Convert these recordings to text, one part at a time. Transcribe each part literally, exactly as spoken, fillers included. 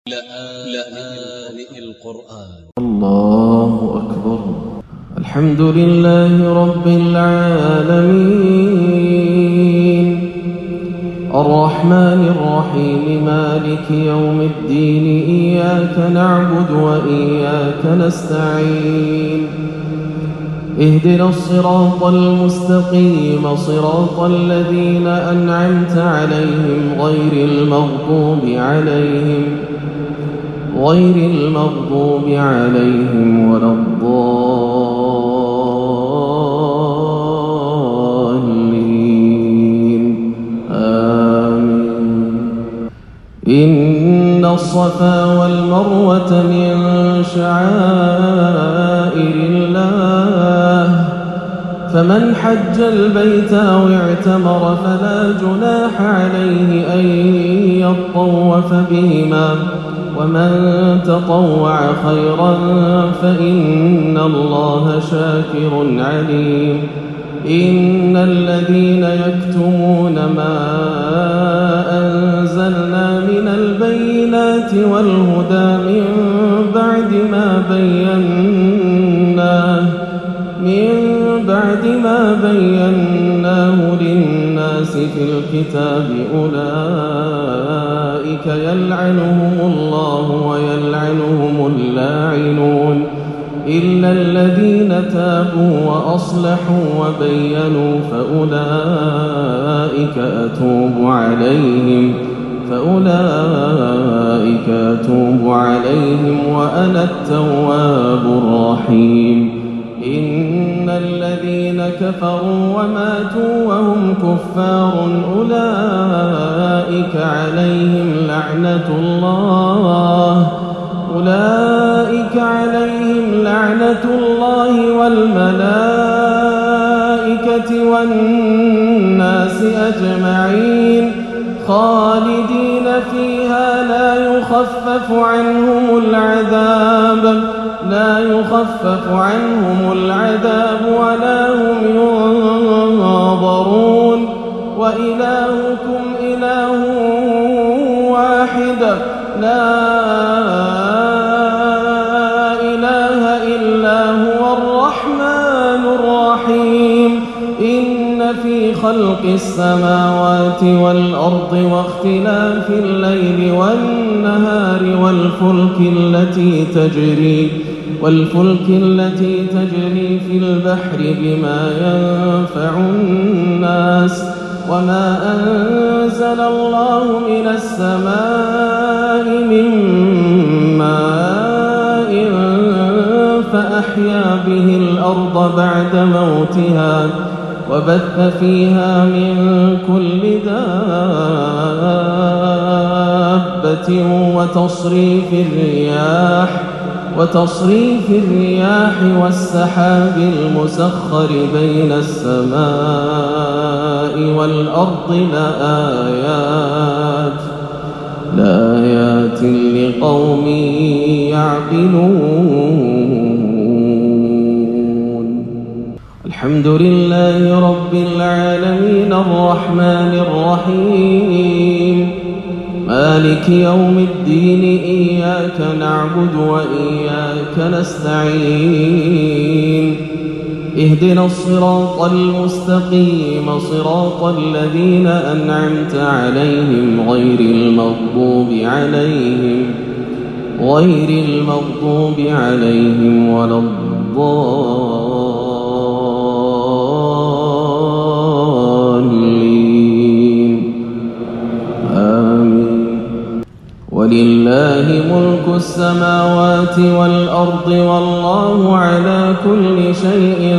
لآن القرآن. الله أكبر. الحمد لله رب العالمين الرحمن الرحيم مالك يوم الدين إياك نعبد وإياك نستعين اهدنا الصراط المستقيم صراط الذين أنعمت عليهم غير المغضوب عليهم غير المغضوب عليهم ولا الضالين آمين. إن الصفا والمروة من شعائر الله فمن حج البيت أو اعتمر فلا جناح عليه أن يطوف بهما ومن تطوع خيرا فإن الله شاكر عليم. إن الذين يكتمون ما أنزلنا من البينات والهدى من بعد ما بيناه من بعد ما بيناه للناس في الكتاب أولئك يلعنهم الله ويلعنهم اللاعنون إلا الذين تابوا وأصلحوا وبينوا فأولئك أتوب عليهم فأولئك أتوب عليهم وأنا التواب الرحيم. إن الذين كفروا وماتوا وهم كفار أولئك عليهم لعنة الله أولئك عليهم لعنة الله والملائكة والناس أجمعين خالدين فيها لا يخفف عنهم العذاب لا يخفف عنهم العذاب ولا هم ينظرون وإلهكم إله واحد لا إله إلا هو الرحمن الرحيم. إن في خلق السماوات والأرض واختلاف الليل والنهار والفلك التي تجري والفلك التي تجري في البحر بما ينفع الناس وما أنزل الله من السماء من ماء فأحيا به الأرض بعد موتها وبث فيها من كل دابة وتصريف الرياح وتصريف الرياح والسحاب المسخر بين السماء والأرض لآيات لآيات لقوم يعقلون. الحمد لله رب العالمين الرحمن الرحيم مالك يوم الدين إياك نعبد وإياك نستعين اهدنا الصراط المستقيم صراط الذين أنعمت عليهم غير المغضوب عليهم غير المغضوب عليهم ولا الضالين آمين. ولله ملك السماوات والأرض والله على كل شيء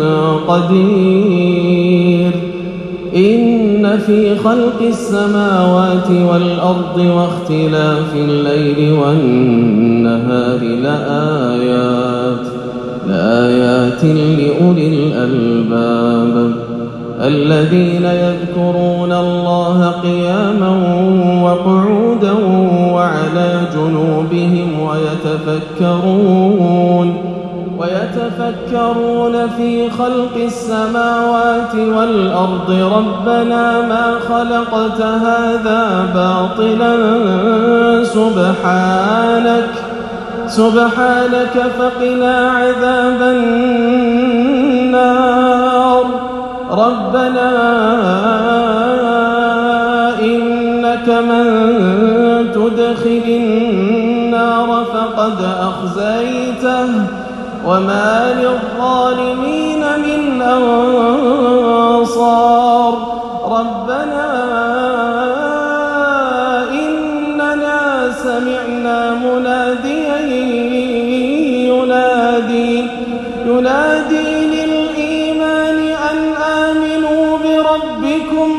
قدير. إن في خلق السماوات والأرض واختلاف الليل والنهار لآيات لآيات لأولي الألباب الذين يذكرون الله قياما وقعودا وعلى جنوبهم ويتفكرون ويتفكرون في خلق السماوات والأرض ربنا ما خلقت هذا باطلا سبحانك سبحانك فقنا عذاب النار ربنا إنك من تدخل النار فقد أخزيته وما للظالمين من أنصار ربنا إننا سمعنا مناديا ينادي ينادي للإيمان أن آمنوا بربكم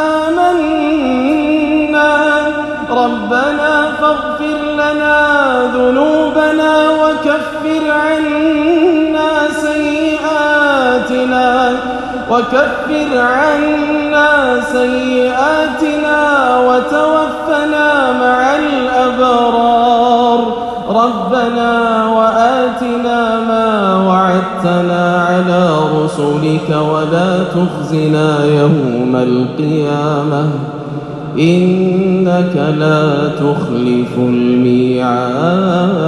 فآمنا ربنا فاغفر لنا ذنوبنا وكفر عنا سيئاتنا وكفر عنا سيئاتنا وتوفنا مع الأبرار ربنا وآتنا ما وعدتنا على رسلك ولا تخزنا يوم القيامة إنك لا تخلف الميعاد.